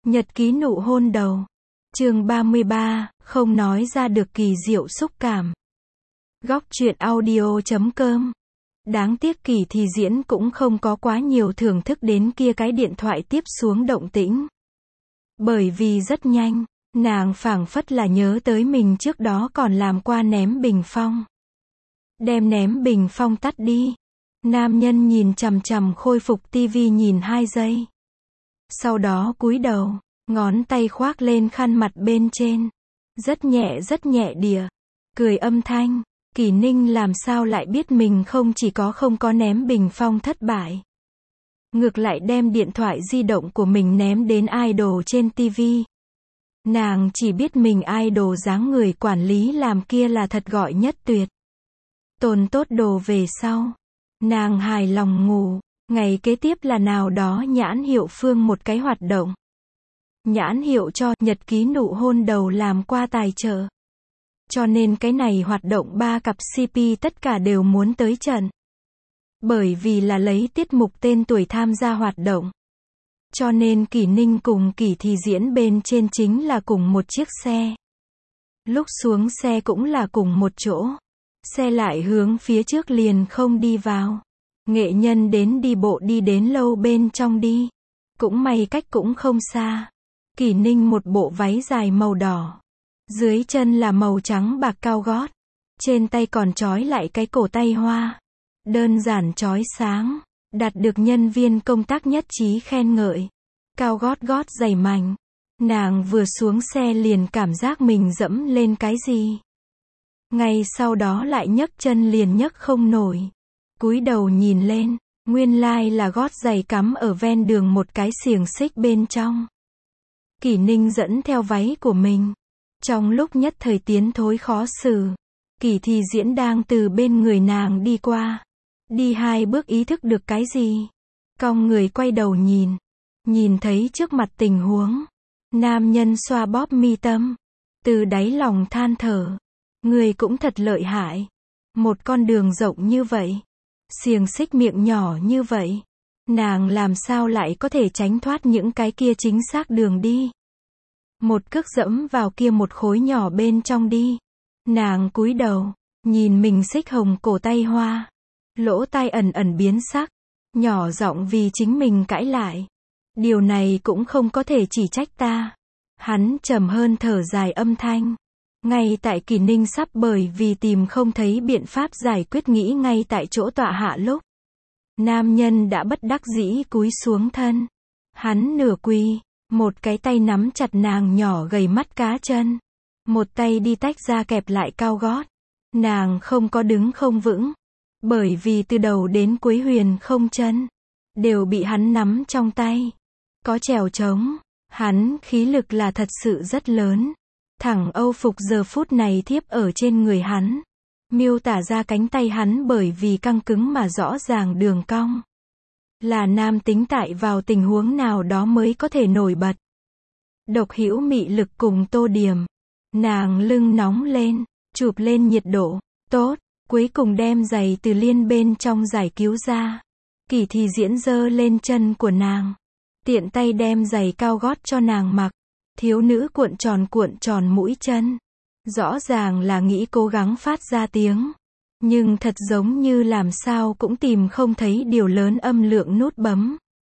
Nhật ký nụ hôn đầu. Chương 33, không nói ra được kỳ diệu xúc cảm. Góc truyện audio.com. Đáng tiếc Kỳ Thì Diễn cũng không có quá nhiều thưởng thức đến kia cái điện thoại tiếp xuống động tĩnh. Bởi vì rất nhanh, nàng phảng phất là nhớ tới mình trước đó còn làm qua ném bình phong. Đem ném bình phong tắt đi. Nam nhân nhìn chằm chằm khôi phục tivi nhìn 2 giây. Sau đó cúi đầu, ngón tay khoác lên khăn mặt bên trên. Rất nhẹ đìa. Cười âm thanh. Kỳ Ninh làm sao lại biết mình không có ném bình phong thất bại. Ngược lại đem điện thoại di động của mình ném đến idol trên tivi. Nàng chỉ biết mình idol dáng người quản lý làm kia là thật gọi nhất tuyệt. Tồn tốt đồ về sau. Nàng hài lòng ngủ. Ngày kế tiếp là nào đó nhãn hiệu phương một cái hoạt động. Nhãn hiệu cho nhật ký nụ hôn đầu làm qua tài trợ. Cho nên cái này hoạt động 3 cặp CP tất cả đều muốn tới trận. Bởi vì là lấy tiết mục tên tuổi tham gia hoạt động. Cho nên Kỳ Ninh cùng Kỳ Thì Diễn bên trên chính là cùng một chiếc xe. Lúc xuống xe cũng là cùng một chỗ. Xe lại hướng phía trước liền không đi vào. Nghệ nhân đến đi bộ đi đến lâu bên trong đi. Cũng may cách cũng không xa. Kỳ Ninh một bộ váy dài màu đỏ. Dưới chân là màu trắng bạc cao gót. Trên tay còn trói lại cái cổ tay hoa. Đơn giản chói sáng. Đạt được nhân viên công tác nhất trí khen ngợi. Cao gót giày mạnh. Nàng vừa xuống xe liền cảm giác mình dẫm lên cái gì. Ngay sau đó lại nhấc chân liền nhấc không nổi. Cúi đầu nhìn lên, nguyên lai là gót giày cắm ở ven đường một cái xiềng xích bên trong. Kỳ Ninh dẫn theo váy của mình. Trong lúc nhất thời tiến thối khó xử, Kỳ Thì Diễn đang từ bên người nàng đi qua. Đi 2 bước ý thức được cái gì. Cong người quay đầu nhìn. Nhìn thấy trước mặt tình huống. Nam nhân xoa bóp mi tâm. Từ đáy lòng than thở. Người cũng thật lợi hại. Một con đường rộng như vậy. Xiềng xích miệng nhỏ như vậy. Nàng làm sao lại có thể tránh thoát những cái kia chính xác đường đi. Một cước dẫm vào kia một khối nhỏ bên trong đi. Nàng cúi đầu. Nhìn mình xích hồng cổ tay hoa. Lỗ tai ẩn biến sắc. Nhỏ giọng vì chính mình cãi lại. Điều này cũng không có thể chỉ trách ta. Hắn trầm hơn thở dài âm thanh. Ngay tại Kỳ Ninh sắp bởi vì tìm không thấy biện pháp giải quyết nghĩ ngay tại chỗ tọa hạ lúc. Nam nhân đã bất đắc dĩ cúi xuống thân. Hắn nửa quỳ. Một cái tay nắm chặt nàng nhỏ gầy mắt cá chân. Một tay đi tách ra kẹp lại cao gót. Nàng không có đứng không vững. Bởi vì từ đầu đến cuối huyền không chân. Đều bị hắn nắm trong tay. Có trèo trống. Hắn khí lực là thật sự rất lớn. Thẳng Âu phục giờ phút này thiếp ở trên người hắn. Miêu tả ra cánh tay hắn bởi vì căng cứng mà rõ ràng đường cong. Là nam tính tại vào tình huống nào đó mới có thể nổi bật. Độc hữu mị lực cùng tô điểm. Nàng lưng nóng lên, chụp lên nhiệt độ. Tốt, cuối cùng đem giày từ liên bên trong giải cứu ra. Kỳ Thì Diễn giơ lên chân của nàng. Tiện tay đem giày cao gót cho nàng mặc. Thiếu nữ cuộn tròn mũi chân. Rõ ràng là nghĩ cố gắng phát ra tiếng. Nhưng thật giống như làm sao cũng tìm không thấy điều lớn âm lượng nút bấm.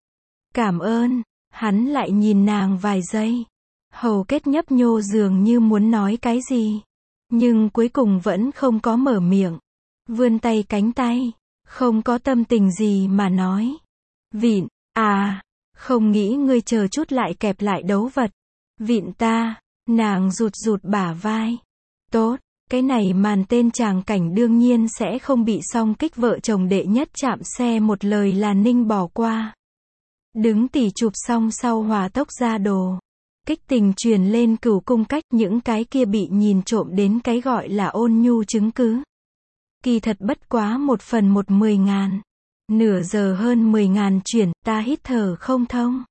Cảm ơn. Hắn lại nhìn nàng vài giây. Hầu kết nhấp nhô dường như muốn nói cái gì. Nhưng cuối cùng vẫn không có mở miệng. Vươn tay cánh tay. Không có tâm tình gì mà nói. Vịn, à, không nghĩ ngươi chờ chút lại kẹp lại đấu vật. Vịn ta. Nàng rụt bả vai. Tốt, cái này màn tên tràng cảnh đương nhiên sẽ không bị song kích vợ chồng đệ nhất chạm xe một lời là Ninh bỏ qua. Đứng tỉ chụp xong sau hòa tốc ra đồ. Kích tình truyền lên Cửu Cung cách những cái kia bị nhìn trộm đến cái gọi là ôn nhu chứng cứ. Kỳ thật bất quá 1/10.000. Nửa giờ hơn 10.000 chuyển, ta hít thở không thông.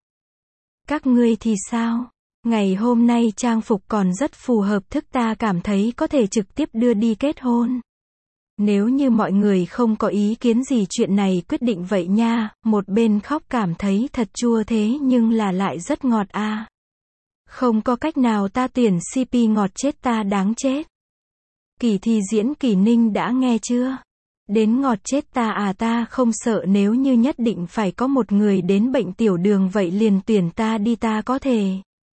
Các ngươi thì sao? Ngày hôm nay trang phục còn rất phù hợp thức ta cảm thấy có thể trực tiếp đưa đi kết hôn. Nếu như mọi người không có ý kiến gì chuyện này quyết định vậy nha, một bên khóc cảm thấy thật chua thế nhưng là lại rất ngọt a. Không có cách nào ta tuyển CP ngọt chết ta đáng chết. Kỳ thi diễn Kỳ Ninh đã nghe chưa? Đến ngọt chết ta à, ta không sợ nếu như nhất định phải có một người đến bệnh tiểu đường vậy liền tuyển ta đi, ta có thể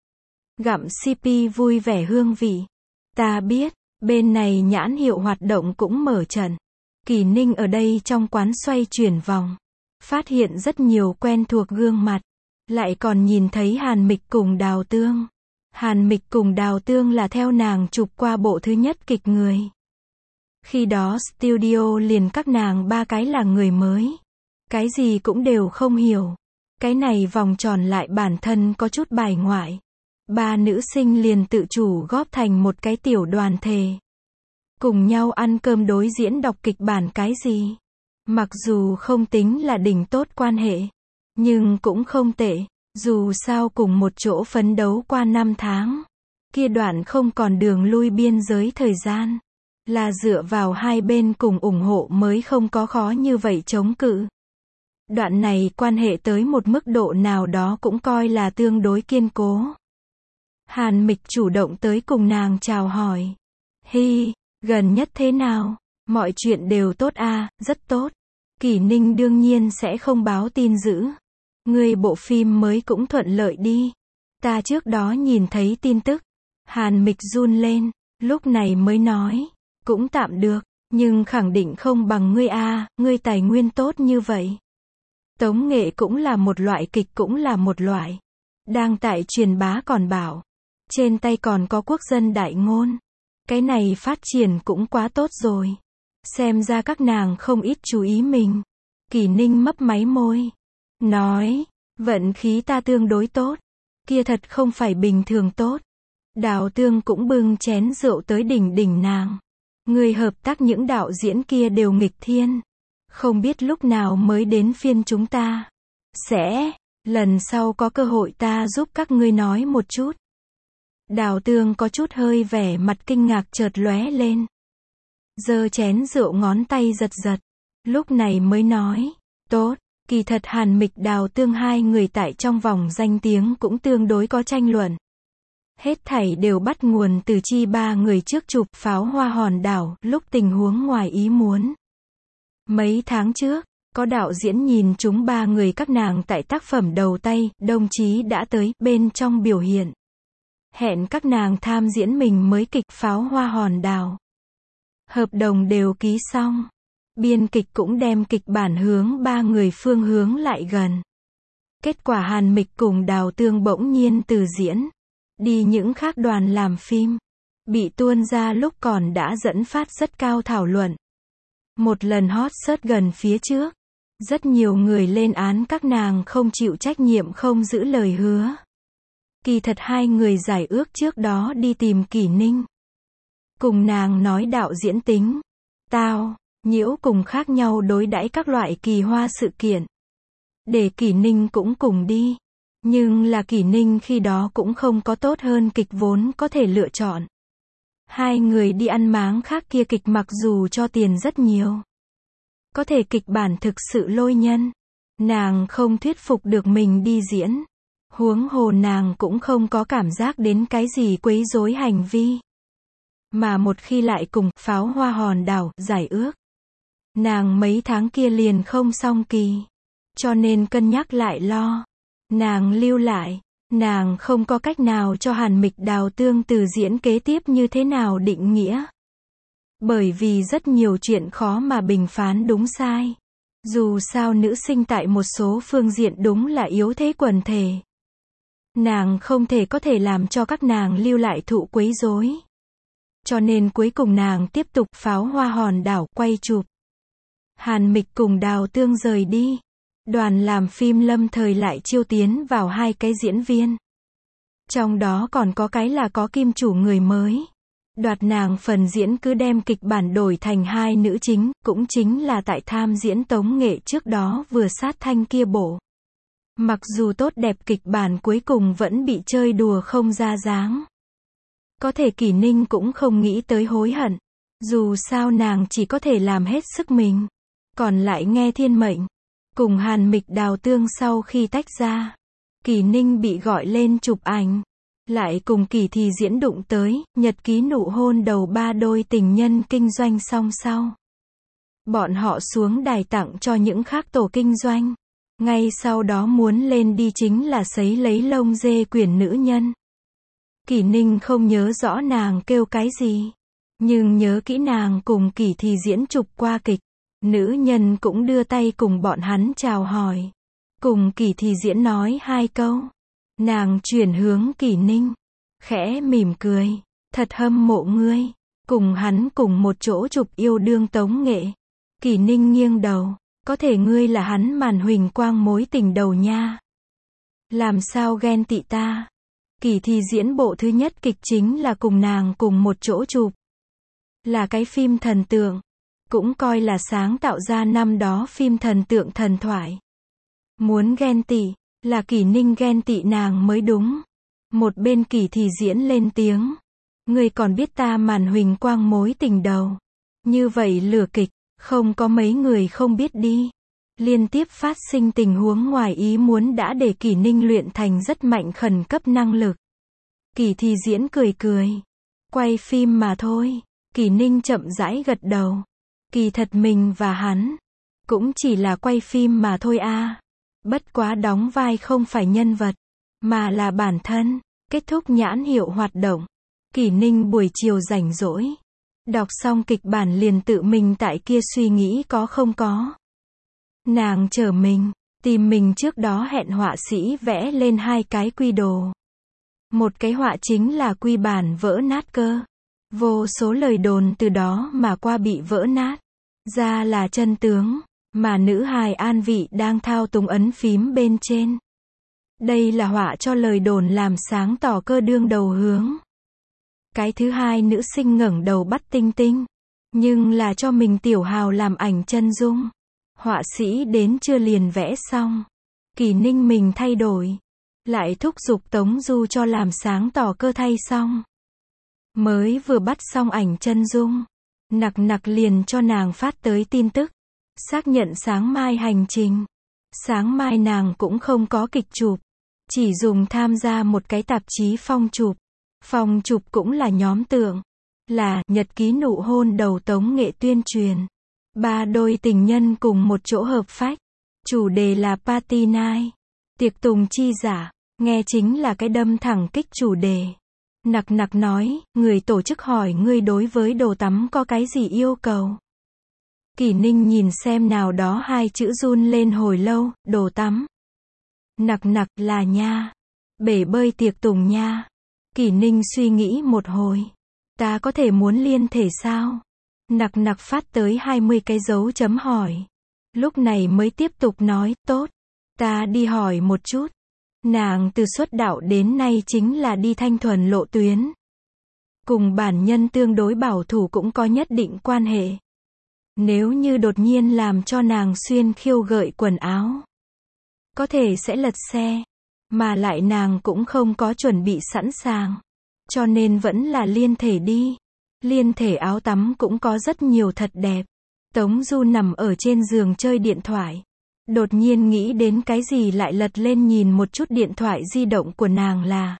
gặm CP vui vẻ hương vị. Ta biết, bên này nhãn hiệu hoạt động cũng mở trận. Kỳ Ninh ở đây trong quán xoay chuyển vòng. Phát hiện rất nhiều quen thuộc gương mặt. Lại còn nhìn thấy Hàn Mịch cùng Đào Tương. Hàn Mịch cùng Đào Tương là theo nàng chụp qua bộ thứ nhất kịch người. Khi đó studio liền các nàng ba cái là người mới. Cái gì cũng đều không hiểu. Cái này vòng tròn lại bản thân có chút bài ngoại. Ba nữ sinh liền tự chủ góp thành một cái tiểu đoàn thể. Cùng nhau ăn cơm đối diễn đọc kịch bản cái gì. Mặc dù không tính là đỉnh tốt quan hệ. Nhưng cũng không tệ. Dù sao cùng một chỗ phấn đấu qua 5 tháng. Kia đoạn không còn đường lui biên giới thời gian. Là dựa vào hai bên cùng ủng hộ mới không có khó như vậy chống cự. Đoạn này quan hệ tới một mức độ nào đó cũng coi là tương đối kiên cố. Hàn Mịch chủ động tới cùng nàng chào hỏi. Hi, gần nhất thế nào? Mọi chuyện đều tốt à, rất tốt. Kỳ Ninh đương nhiên sẽ không báo tin dữ. Người bộ phim mới cũng thuận lợi đi. Ta trước đó nhìn thấy tin tức. Hàn Mịch run lên, lúc này mới nói. Cũng tạm được, nhưng khẳng định không bằng ngươi à, ngươi tài nguyên tốt như vậy. Tống nghệ cũng là một loại, kịch cũng là một loại. Đang tại truyền bá còn bảo. Trên tay còn có quốc dân đại ngôn. Cái này phát triển cũng quá tốt rồi. Xem ra các nàng không ít chú ý mình. Kỳ Ninh mấp máy môi. Nói, vận khí ta tương đối tốt. Kia thật không phải bình thường tốt. Đào Tương cũng bưng chén rượu tới đỉnh nàng. Người hợp tác những đạo diễn kia đều nghịch thiên. Không biết lúc nào mới đến phiên chúng ta. Lần sau có cơ hội ta giúp các ngươi nói một chút. Đào Tương có chút hơi vẻ mặt kinh ngạc chợt lóe lên. Giơ chén rượu ngón tay giật giật. Lúc này mới nói. Tốt, kỳ thật Hàn Mịch Đào Tương hai người tại trong vòng danh tiếng cũng tương đối có tranh luận. Hết thảy đều bắt nguồn từ chi ba người trước chụp Pháo Hoa Hòn Đảo, lúc tình huống ngoài ý muốn. Mấy tháng trước, có đạo diễn nhìn chúng ba người các nàng tại tác phẩm đầu tay, đồng chí đã tới bên trong biểu hiện. Hẹn các nàng tham diễn mình mới kịch Pháo Hoa Hòn Đảo. Hợp đồng đều ký xong. Biên kịch cũng đem kịch bản hướng ba người phương hướng lại gần. Kết quả Hàn Mịch cùng Đào Tương bỗng nhiên từ diễn. Đi những khác đoàn làm phim. Bị tuôn ra lúc còn đã dẫn phát rất cao thảo luận. Một lần hot search gần phía trước. Rất nhiều người lên án các nàng không chịu trách nhiệm, không giữ lời hứa. Kỳ thật hai người giải ước trước đó đi tìm Kỳ Ninh. Cùng nàng nói đạo diễn tính. Tao, nhiễu cùng khác nhau đối đãi các loại kỳ hoa sự kiện. Để Kỳ Ninh cũng cùng đi. Nhưng là Kỳ Ninh khi đó cũng không có tốt hơn kịch vốn có thể lựa chọn. Hai người đi ăn máng khác kia kịch mặc dù cho tiền rất nhiều. Có thể kịch bản thực sự lôi nhân. Nàng không thuyết phục được mình đi diễn. Huống hồ nàng cũng không có cảm giác đến cái gì quấy rối hành vi. Mà một khi lại cùng Pháo Hoa Hòn Đảo giải ước. Nàng mấy tháng kia liền không xong kỳ. Cho nên cân nhắc lại lo. Nàng lưu lại. Nàng không có cách nào cho Hàn Mịch Đào Tương từ diễn kế tiếp như thế nào định nghĩa. Bởi vì rất nhiều chuyện khó mà bình phán đúng sai. Dù sao nữ sinh tại một số phương diện đúng là yếu thế quần thể. Nàng không thể có thể làm cho các nàng lưu lại thụ quấy rối. Cho nên cuối cùng nàng tiếp tục Pháo Hoa Hòn Đảo quay chụp. Hàn Mịch cùng Đào Tương rời đi. Đoàn làm phim lâm thời lại chiêu tiến vào hai cái diễn viên. Trong đó còn có cái là có kim chủ người mới. Đoạt nàng phần diễn cứ đem kịch bản đổi thành hai nữ chính, cũng chính là tại tham diễn tống nghệ trước đó vừa sát thanh kia bộ. Mặc dù tốt đẹp kịch bản cuối cùng vẫn bị chơi đùa không ra dáng. Có thể Kỳ Ninh cũng không nghĩ tới hối hận. Dù sao nàng chỉ có thể làm hết sức mình. Còn lại nghe thiên mệnh. Cùng Hàn Mịch Đào Tương sau khi tách ra. Kỳ Ninh bị gọi lên chụp ảnh. Lại cùng Kỳ Thì Diễn đụng tới, nhật ký nụ hôn đầu ba đôi tình nhân kinh doanh song sau. Bọn họ xuống đài tặng cho những khác tổ kinh doanh. Ngay sau đó muốn lên đi chính là sấy lấy lông dê quyển nữ nhân. Kỷ Ninh không nhớ rõ nàng kêu cái gì. Nhưng nhớ kỹ nàng cùng Kỳ Thì Diễn chụp qua kịch. Nữ nhân cũng đưa tay cùng bọn hắn chào hỏi. Cùng Kỳ Thì Diễn nói 2 câu. Nàng chuyển hướng Kỷ Ninh. Khẽ mỉm cười. Thật hâm mộ ngươi. Cùng hắn cùng một chỗ chụp yêu đương tống nghệ. Kỷ Ninh nghiêng đầu. Có thể ngươi là hắn màn huỳnh quang mối tình đầu nha. Làm sao ghen tị ta. Kỳ Thì Diễn bộ thứ nhất kịch chính là cùng nàng cùng một chỗ chụp. Là cái phim thần tượng. Cũng coi là sáng tạo ra năm đó phim thần tượng thần thoại. Muốn ghen tị, là Kỷ Ninh ghen tị nàng mới đúng. Một bên Kỳ Thì Diễn lên tiếng. Ngươi còn biết ta màn huỳnh quang mối tình đầu. Như vậy lừa kịch, không có mấy người không biết đi. Liên tiếp phát sinh tình huống ngoài ý muốn đã để Kỷ Ninh luyện thành rất mạnh khẩn cấp năng lực. Kỳ Thì Diễn cười cười. Quay phim mà thôi. Kỷ Ninh chậm rãi gật đầu. Kỳ thật mình và hắn cũng chỉ là quay phim mà thôi a. Bất quá đóng vai không phải nhân vật, mà là bản thân. Kết thúc nhãn hiệu hoạt động. Kỷ Ninh buổi chiều rảnh rỗi. Đọc xong kịch bản liền tự mình tại kia suy nghĩ có không có. Nàng chở mình, tìm mình trước đó hẹn họa sĩ vẽ lên 2 cái quy đồ. Một cái họa chính là quy bản vỡ nát cơ. Vô số lời đồn từ đó mà qua bị vỡ nát. Ra là chân tướng, mà nữ hài An Vị đang thao túng ấn phím bên trên. Đây là họa cho lời đồn làm sáng tỏ cơ đương đầu hướng. Cái thứ hai nữ sinh ngẩng đầu bắt tinh tinh. Nhưng là cho mình tiểu hào làm ảnh chân dung. Họa sĩ đến chưa liền vẽ xong. Kỷ Ninh mình thay đổi. Lại thúc giục Tống Du cho làm sáng tỏ cơ thay xong. Mới vừa bắt xong ảnh chân dung. Nặc nặc liền cho nàng phát tới tin tức. Xác nhận sáng mai hành trình. Sáng mai nàng cũng không có kịch chụp. Chỉ dùng tham gia một cái tạp chí phong chụp. Phong chụp cũng là nhóm tượng. Là nhật ký nụ hôn đầu tống nghệ tuyên truyền. 3 đôi tình nhân cùng một chỗ hợp phách. Chủ đề là party night. Tiệc tùng chi giả. Nghe chính là cái đâm thẳng kích chủ đề. Nặc nặc nói, người tổ chức hỏi ngươi đối với đồ tắm có cái gì yêu cầu. Kỷ Ninh nhìn xem nào đó 2 chữ run lên hồi lâu, đồ tắm. Nặc nặc là nha. Bể bơi tiệc tùng nha. Kỷ Ninh suy nghĩ một hồi. Ta có thể muốn liên thể sao? Nặc nặc phát tới 20 cái dấu chấm hỏi. Lúc này mới tiếp tục nói, tốt. Ta đi hỏi một chút. Nàng từ xuất đạo đến nay chính là đi thanh thuần lộ tuyến. Cùng bản nhân tương đối bảo thủ cũng có nhất định quan hệ. Nếu như đột nhiên làm cho nàng xuyên khiêu gợi quần áo, có thể sẽ lật xe. Mà lại nàng cũng không có chuẩn bị sẵn sàng. Cho nên vẫn là liên thể đi. Liên thể áo tắm cũng có rất nhiều thật đẹp. Tống Du nằm ở trên giường chơi điện thoại. Đột nhiên nghĩ đến cái gì lại lật lên nhìn một chút điện thoại di động của nàng là.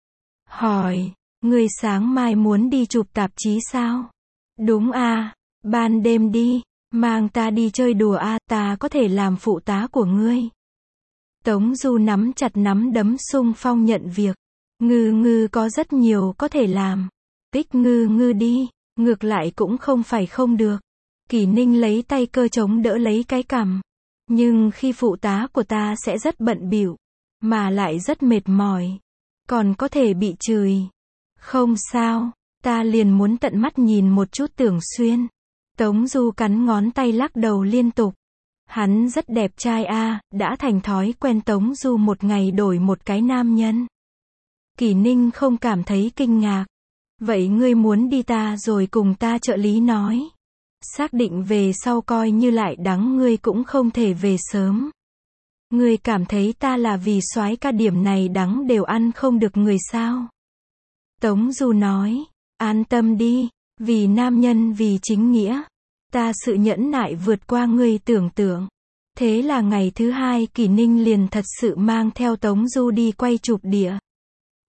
Hỏi, ngươi sáng mai muốn đi chụp tạp chí sao? Đúng à, ban đêm đi, mang ta đi chơi đùa à, ta có thể làm phụ tá của ngươi. Tống Du nắm chặt nắm đấm xung phong nhận việc. Ngư ngư có rất nhiều có thể làm. Tích ngư ngư đi, ngược lại cũng không phải không được. Kỷ Ninh lấy tay cơ chống đỡ lấy cái cằm. Nhưng khi phụ tá của ta sẽ rất bận bịu, mà lại rất mệt mỏi. Còn có thể bị chửi. Không sao, ta liền muốn tận mắt nhìn một chút Tưởng Xuyên. Tống Du cắn ngón tay lắc đầu liên tục. Hắn rất đẹp trai a, đã thành thói quen Tống Du một ngày đổi một cái nam nhân. Kỷ Ninh không cảm thấy kinh ngạc. Vậy ngươi muốn đi ta rồi cùng ta trợ lý nói. Xác định về sau coi như lại đắng ngươi cũng không thể về sớm. Ngươi cảm thấy ta là vì soái ca điểm này đắng đều ăn không được người sao? Tống Du nói, an tâm đi, vì nam nhân vì chính nghĩa. Ta sự nhẫn nại vượt qua ngươi tưởng tượng. Thế là ngày thứ 2 Kỷ Ninh liền thật sự mang theo Tống Du đi quay chụp địa.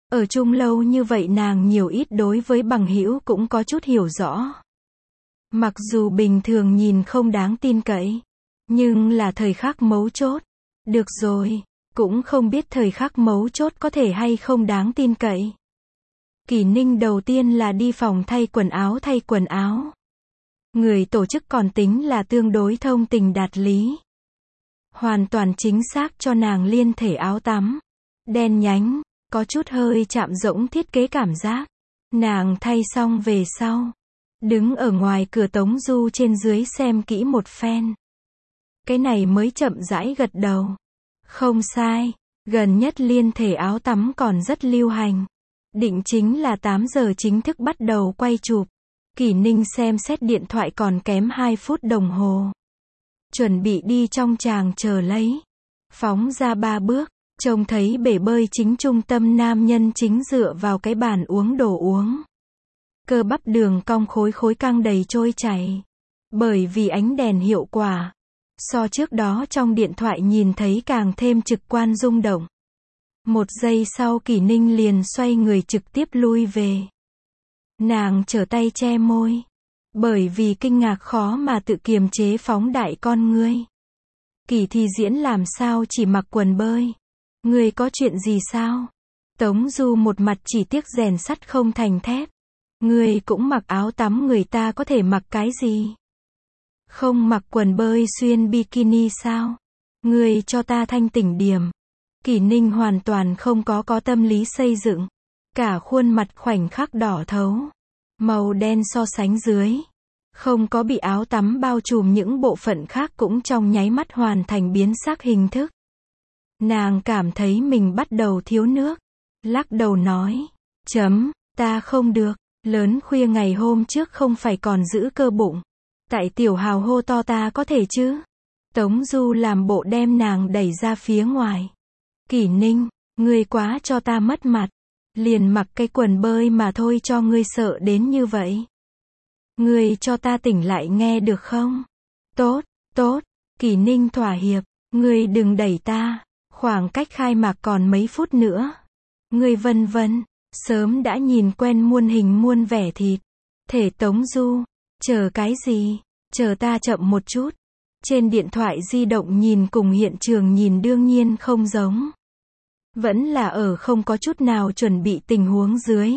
Ở chung lâu như vậy nàng nhiều ít đối với bằng hữu cũng có chút hiểu rõ. Mặc dù bình thường nhìn không đáng tin cậy, nhưng là thời khắc mấu chốt. Được rồi, cũng không biết thời khắc mấu chốt có thể hay không đáng tin cậy. Kỷ Ninh đầu tiên là đi phòng thay quần áo. Người tổ chức còn tính là tương đối thông tình đạt lý. Hoàn toàn chính xác cho nàng liên thể áo tắm. Đen nhánh, có chút hơi chạm rỗng thiết kế cảm giác. Nàng thay xong về sau. Đứng ở ngoài cửa Tống Du trên dưới xem kỹ một phen. Cái này mới chậm rãi gật đầu. Không sai, gần nhất liên thể áo tắm còn rất lưu hành. Định chính là 8 giờ chính thức bắt đầu quay chụp. Kỷ Ninh xem xét điện thoại còn kém 2 phút đồng hồ. Chuẩn bị đi trong tràng chờ lấy. Phóng ra 3 bước, trông thấy bể bơi chính trung tâm nam nhân chính dựa vào cái bàn uống đồ uống. Cơ bắp đường cong khối căng đầy trôi chảy. Bởi vì ánh đèn hiệu quả, so trước đó trong điện thoại nhìn thấy càng thêm trực quan rung động. Một giây sau Kỷ Ninh liền xoay người trực tiếp lui về. Nàng trở tay che môi. Bởi vì kinh ngạc khó mà tự kiềm chế phóng đại con ngươi. Kỷ Thi Diễn làm sao chỉ mặc quần bơi? Ngươi có chuyện gì sao? Tống Du một mặt chỉ tiếc rèn sắt không thành thép. Ngươi cũng mặc áo tắm, người ta có thể mặc cái gì? Không mặc quần bơi xuyên bikini sao? Ngươi cho ta thanh tỉnh điểm. Kỷ Ninh hoàn toàn không có tâm lý xây dựng. Cả khuôn mặt khoảnh khắc đỏ thấu. Màu đen so sánh dưới. Không có bị áo tắm bao trùm, những bộ phận khác cũng trong nháy mắt hoàn thành biến sắc hình thức. Nàng cảm thấy mình bắt đầu thiếu nước. Lắc đầu nói. Ta không được. Lớn khuya ngày hôm trước không phải còn giữ cơ bụng. Tại Tiểu Hào hô to ta có thể chứ? Tống Du làm bộ đem nàng đẩy ra phía ngoài. Kỷ Ninh, ngươi quá cho ta mất mặt. Liền mặc cái quần bơi mà thôi cho ngươi sợ đến như vậy. Ngươi cho ta tỉnh lại nghe được không? Tốt, Kỷ Ninh thỏa hiệp. Ngươi đừng đẩy ta. Khoảng cách khai mạc còn mấy phút nữa. Ngươi vân vân. Sớm đã nhìn quen muôn hình muôn vẻ thịt. Thể Tống Du. Chờ cái gì? Chờ ta chậm một chút. Trên điện thoại di động nhìn cùng hiện trường nhìn đương nhiên không giống. Vẫn là ở không có chút nào chuẩn bị tình huống dưới.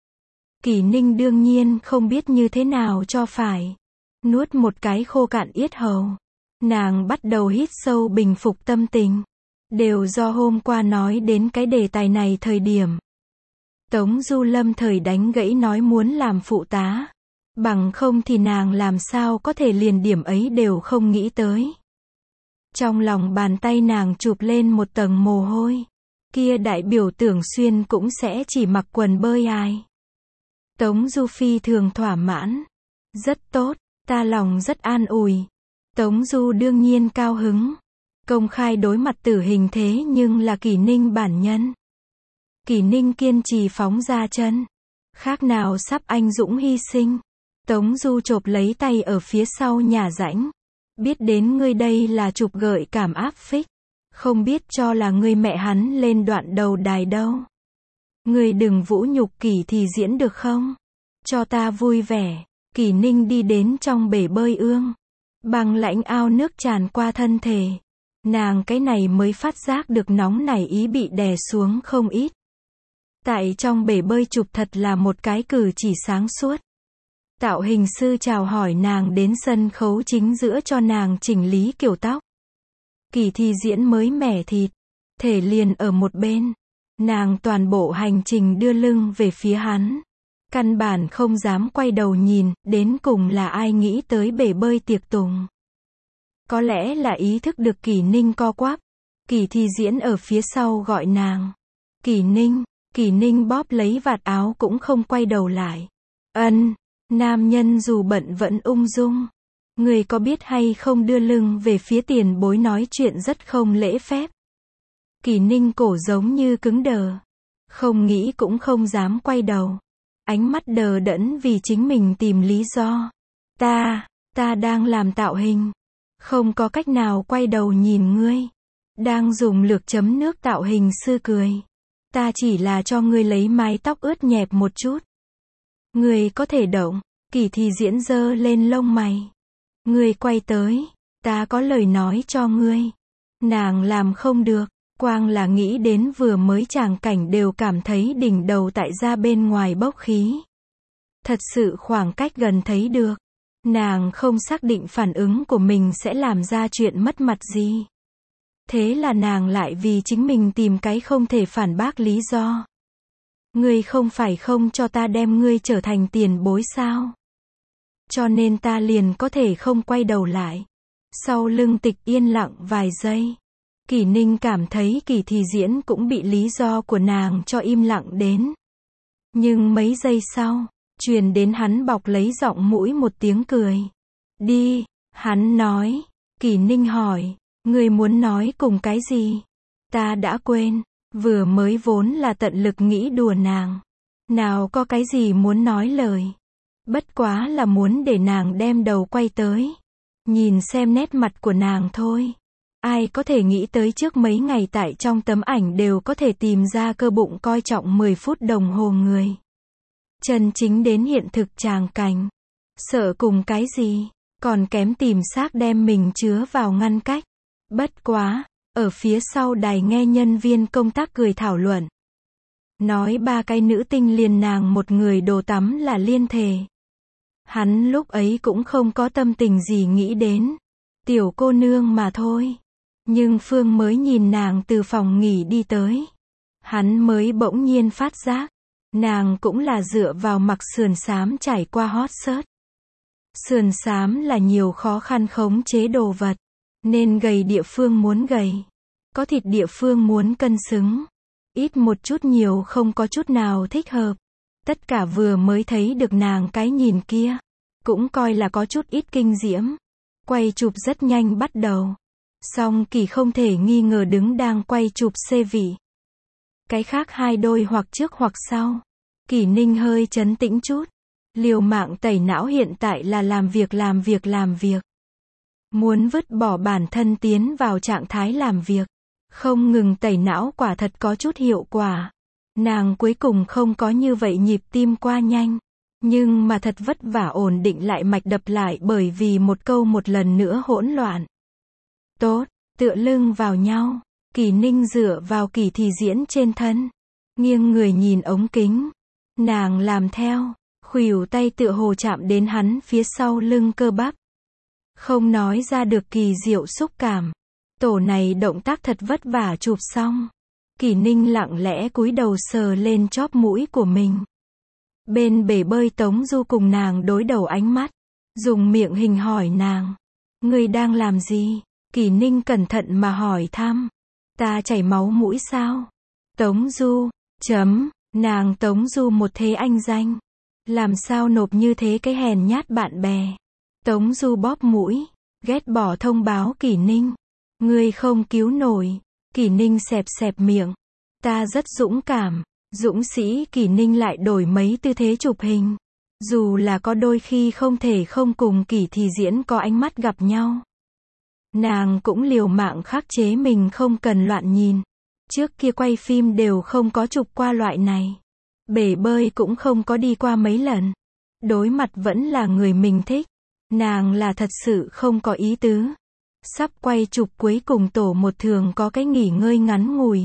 Kỷ Ninh đương nhiên không biết như thế nào cho phải. Nuốt một cái khô cạn yết hầu. Nàng bắt đầu hít sâu bình phục tâm tình. Đều do hôm qua nói đến cái đề tài này thời điểm. Tống Du lâm thời đánh gãy nói muốn làm phụ tá. Bằng không thì nàng làm sao có thể liền điểm ấy đều không nghĩ tới. Trong lòng bàn tay nàng chụp lên một tầng mồ hôi. Kia đại biểu tưởng xuyên cũng sẽ chỉ mặc quần bơi ai. Tống Du phi thường thỏa mãn. Rất tốt, ta lòng rất an ủi. Tống Du đương nhiên cao hứng. Công khai đối mặt tử hình thế nhưng là Kỷ Ninh bản nhân. Kỷ Ninh kiên trì phóng ra chân. Khác nào sắp anh dũng hy sinh. Tống Du chộp lấy tay ở phía sau nhà rãnh. Biết đến ngươi đây là chụp gợi cảm áp phích. Không biết cho là ngươi mẹ hắn lên đoạn đầu đài đâu. Ngươi đừng vũ nhục Kỷ Thi Diễn được không? Cho ta vui vẻ. Kỷ Ninh đi đến trong bể bơi ương. Băng lãnh ao nước tràn qua thân thể. Nàng cái này mới phát giác được nóng nảy ý bị đè xuống không ít. Tại trong bể bơi chụp thật là một cái cử chỉ sáng suốt. Tạo hình sư chào hỏi nàng đến sân khấu chính giữa cho nàng chỉnh lý kiểu tóc. Kỷ Thi Diễn mới mẻ thịt. Thể liền ở một bên. Nàng toàn bộ hành trình đưa lưng về phía hắn. Căn bản không dám quay đầu nhìn, đến cùng là ai nghĩ tới bể bơi tiệc tùng. Có lẽ là ý thức được Kỷ Ninh co quắp. Kỷ Thi Diễn ở phía sau gọi nàng. Kỷ Ninh bóp lấy vạt áo cũng không quay đầu lại. Nam nhân dù bận vẫn ung dung. Người có biết hay không đưa lưng về phía tiền bối nói chuyện rất không lễ phép. Kỷ Ninh cổ giống như cứng đờ. Không nghĩ cũng không dám quay đầu. Ánh mắt đờ đẫn vì chính mình tìm lý do. Ta đang làm tạo hình. Không có cách nào quay đầu nhìn ngươi. Đang dùng lược chấm nước tạo hình sư cười. Ta chỉ là cho ngươi lấy mái tóc ướt nhẹp một chút. Ngươi có thể động. Kỳ Thì Diễn giơ lên lông mày. Ngươi quay tới. Ta có lời nói cho ngươi. Nàng làm không được. Quang là nghĩ đến vừa mới tràng cảnh đều cảm thấy đỉnh đầu tại ra bên ngoài bốc khí. Thật sự khoảng cách gần thấy được. Nàng không xác định phản ứng của mình sẽ làm ra chuyện mất mặt gì. Thế là nàng lại vì chính mình tìm cái không thể phản bác lý do. Ngươi không phải không cho ta đem ngươi trở thành tiền bối sao? Cho nên ta liền có thể không quay đầu lại. Sau lưng Tịch yên lặng vài giây. Kỷ Ninh cảm thấy Kỳ Thì Diễn cũng bị lý do của nàng cho im lặng đến. Nhưng mấy giây sau, truyền đến hắn bọc lấy giọng mũi một tiếng cười. Đi, hắn nói. Kỷ Ninh hỏi, ngươi muốn nói cùng cái gì? Ta đã quên, vừa mới vốn là tận lực nghĩ đùa nàng. Nào có cái gì muốn nói lời. Bất quá là muốn để nàng đem đầu quay tới. Nhìn xem nét mặt của nàng thôi. Ai có thể nghĩ tới trước mấy ngày tại trong tấm ảnh đều có thể tìm ra cơ bụng coi trọng 10 phút đồng hồ người. Chân chính đến hiện thực tràng cảnh. Sợ cùng cái gì, còn kém tìm xác đem mình chứa vào ngăn cách. Bất quá, ở phía sau đài nghe nhân viên công tác cười thảo luận. Nói 3 cái nữ tinh liền nàng một người đồ tắm là liên thể. Hắn lúc ấy cũng không có tâm tình gì nghĩ đến. Tiểu cô nương mà thôi. Nhưng Phương mới nhìn nàng từ phòng nghỉ đi tới. Hắn mới bỗng nhiên phát giác. Nàng cũng là dựa vào mặc sườn xám trải qua hot search. Sườn xám là nhiều khó khăn khống chế đồ vật. Nên gầy địa phương muốn gầy. Có thịt địa phương muốn cân xứng. Ít một chút nhiều không có chút nào thích hợp. Tất cả vừa mới thấy được nàng cái nhìn kia. Cũng coi là có chút ít kinh diễm. Quay chụp rất nhanh bắt đầu. Song Kỳ không thể nghi ngờ đứng đang quay chụp xê vị. Cái khác hai đôi hoặc trước hoặc sau. Kỷ Ninh hơi trấn tĩnh chút. Liều mạng tẩy não hiện tại là làm việc. Muốn vứt bỏ bản thân tiến vào trạng thái làm việc. Không ngừng tẩy não quả thật có chút hiệu quả. Nàng cuối cùng không có như vậy nhịp tim qua nhanh. Nhưng mà thật vất vả ổn định lại mạch đập lại bởi vì một câu một lần nữa hỗn loạn. Tốt, tựa lưng vào nhau. Kỷ Ninh dựa vào Kỳ Thì Diễn trên thân. Nghiêng người nhìn ống kính. Nàng làm theo. Khuỷu tay tựa hồ chạm đến hắn phía sau lưng cơ bắp. Không nói ra được kỳ diệu xúc cảm. Tổ này động tác thật vất vả chụp xong. Kỷ Ninh lặng lẽ cúi đầu sờ lên chóp mũi của mình. Bên bể bơi Tống Du cùng nàng đối đầu ánh mắt. Dùng miệng hình hỏi nàng. Ngươi đang làm gì? Kỷ Ninh cẩn thận mà hỏi thăm. Ta chảy máu mũi sao? Tống Du, nàng Tống Du một thế anh danh. Làm sao nộp như thế cái hèn nhát bạn bè. Tống Du bóp mũi, ghét bỏ thông báo Kỷ Ninh. Ngươi không cứu nổi. Kỷ Ninh xẹp xẹp miệng. Ta rất dũng cảm. Dũng sĩ Kỷ Ninh lại đổi mấy tư thế chụp hình. Dù là có đôi khi không thể không cùng Kỳ Thì Diễn có ánh mắt gặp nhau. Nàng cũng liều mạng khắc chế mình không cần loạn nhìn. Trước kia quay phim đều không có chụp qua loại này. Bể bơi cũng không có đi qua mấy lần. Đối mặt vẫn là người mình thích. Nàng là thật sự không có ý tứ. Sắp quay chụp cuối cùng tổ một thường có cái nghỉ ngơi ngắn ngủi.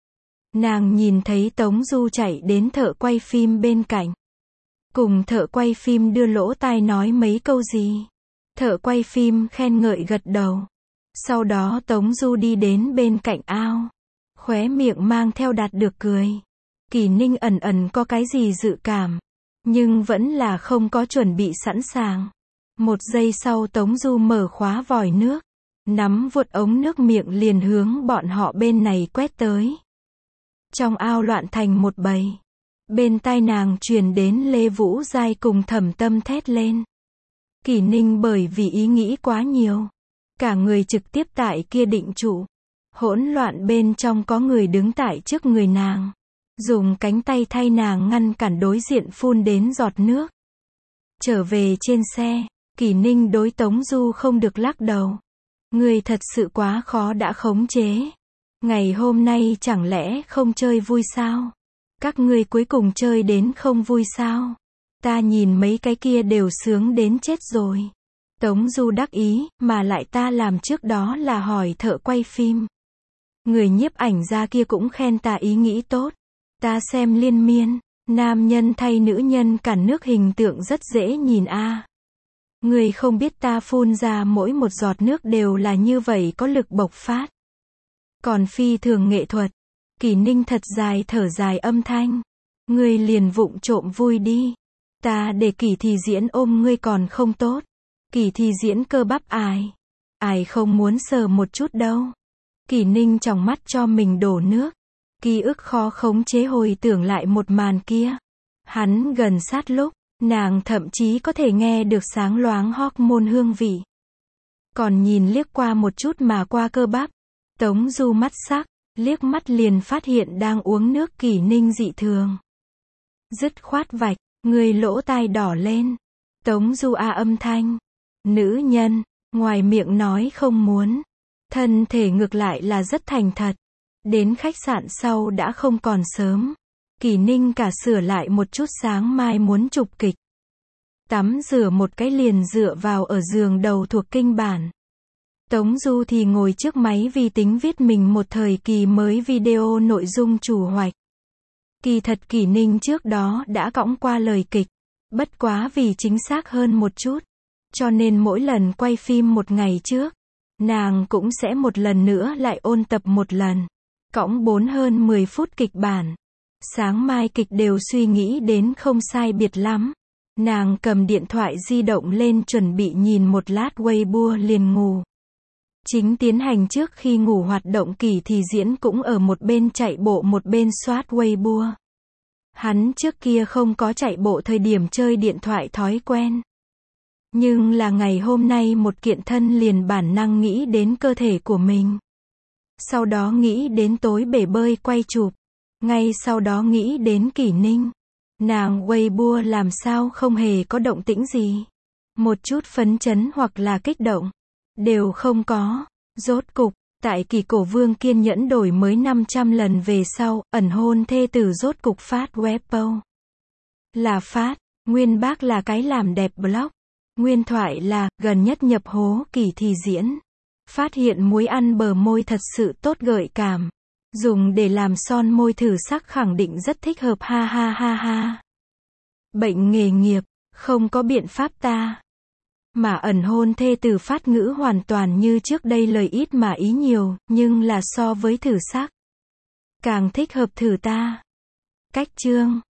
Nàng nhìn thấy Tống Du chạy đến thợ quay phim bên cạnh. Cùng thợ quay phim đưa lỗ tai nói mấy câu gì. Thợ quay phim khen ngợi gật đầu. Sau đó Tống Du đi đến bên cạnh ao. Khóe miệng mang theo đạt được cười. Kỷ Ninh ẩn ẩn có cái gì dự cảm. Nhưng vẫn là không có chuẩn bị sẵn sàng. Một giây sau Tống Du mở khóa vòi nước. Nắm vuột ống nước miệng liền hướng bọn họ bên này quét tới. Trong ao loạn thành một bầy. Bên tai nàng truyền đến Lê Vũ Giai cùng Thẩm Tâm thét lên. Kỷ Ninh bởi vì ý nghĩ quá nhiều. Cả người trực tiếp tại kia định trụ. Hỗn loạn bên trong có người đứng tại trước người nàng. Dùng cánh tay thay nàng ngăn cản đối diện phun đến giọt nước. Trở về trên xe, Kỷ Ninh đối Tống Du không được lắc đầu. Người thật sự quá khó đã khống chế. Ngày hôm nay chẳng lẽ không chơi vui sao? Các ngươi cuối cùng chơi đến không vui sao? Ta nhìn mấy cái kia đều sướng đến chết rồi. Tống Du đắc ý, mà lại ta làm trước đó là hỏi thợ quay phim. Người nhiếp ảnh gia kia cũng khen ta ý nghĩ tốt. Ta xem liên miên, nam nhân thay nữ nhân cản nước hình tượng rất dễ nhìn a. Người không biết ta phun ra mỗi một giọt nước đều là như vậy có lực bộc phát. Còn phi thường nghệ thuật. Kỷ Ninh thật dài thở dài âm thanh. Ngươi liền vụng trộm vui đi. Ta để Kỷ Thì Diễn ôm ngươi còn không tốt. Kỷ Thì Diễn cơ bắp ai. Ai không muốn sờ một chút đâu. Kỷ Ninh trong mắt cho mình đổ nước. Ký ức khó khống chế hồi tưởng lại một màn kia. Hắn gần sát lúc, nàng thậm chí có thể nghe được sáng loáng hormone hương vị. Còn nhìn liếc qua một chút mà qua cơ bắp. Tống Du mắt sắc, liếc mắt liền phát hiện đang uống nước Kỷ Ninh dị thường. Dứt khoát vạch, người lỗ tai đỏ lên. Tống Du âm thanh. Nữ nhân, ngoài miệng nói không muốn. Thân thể ngược lại là rất thành thật. Đến khách sạn sau đã không còn sớm. Kỷ Ninh cả sửa lại một chút sáng mai muốn chụp kịch. Tắm rửa một cái liền dựa vào ở giường đầu thuộc kinh bản. Tống Du thì ngồi trước máy vi tính viết mình một thời kỳ mới video nội dung chủ hoạch. Kỳ thật Kỷ Ninh trước đó đã cõng qua lời kịch. Bất quá vì chính xác hơn một chút. Cho nên mỗi lần quay phim một ngày trước, nàng cũng sẽ một lần nữa lại ôn tập một lần. Cõng 4 hơn 10 phút kịch bản. Sáng mai kịch đều suy nghĩ đến không sai biệt lắm. Nàng cầm điện thoại di động lên chuẩn bị nhìn một lát Weibo liền ngủ. Chính tiến hành trước khi ngủ hoạt động Kỷ Thì Diễn cũng ở một bên chạy bộ một bên soát Weibo. Hắn trước kia không có chạy bộ thời điểm chơi điện thoại thói quen. Nhưng là ngày hôm nay một kiện thân liền bản năng nghĩ đến cơ thể của mình. Sau đó nghĩ đến tối bể bơi quay chụp. Ngay sau đó nghĩ đến Kỷ Ninh. Nàng Weibo làm sao không hề có động tĩnh gì. Một chút phấn chấn hoặc là kích động. Đều không có. Rốt cục, tại Kỳ Cổ Vương kiên nhẫn đổi mới 500 lần về sau, ẩn hôn thê tử rốt cục phát Weibo. Là phát, nguyên bác là cái làm đẹp blog. Nguyên thoại là, gần nhất nhập hố Kỷ Thì Diễn. Phát hiện muối ăn bờ môi thật sự tốt gợi cảm. Dùng để làm son môi thử sắc khẳng định rất thích hợp ha ha ha ha. Bệnh nghề nghiệp, không có biện pháp ta. Mà ẩn hôn thê tử phát ngữ hoàn toàn như trước đây lời ít mà ý nhiều, nhưng là so với thử sắc. Càng thích hợp thử ta. Cách chương.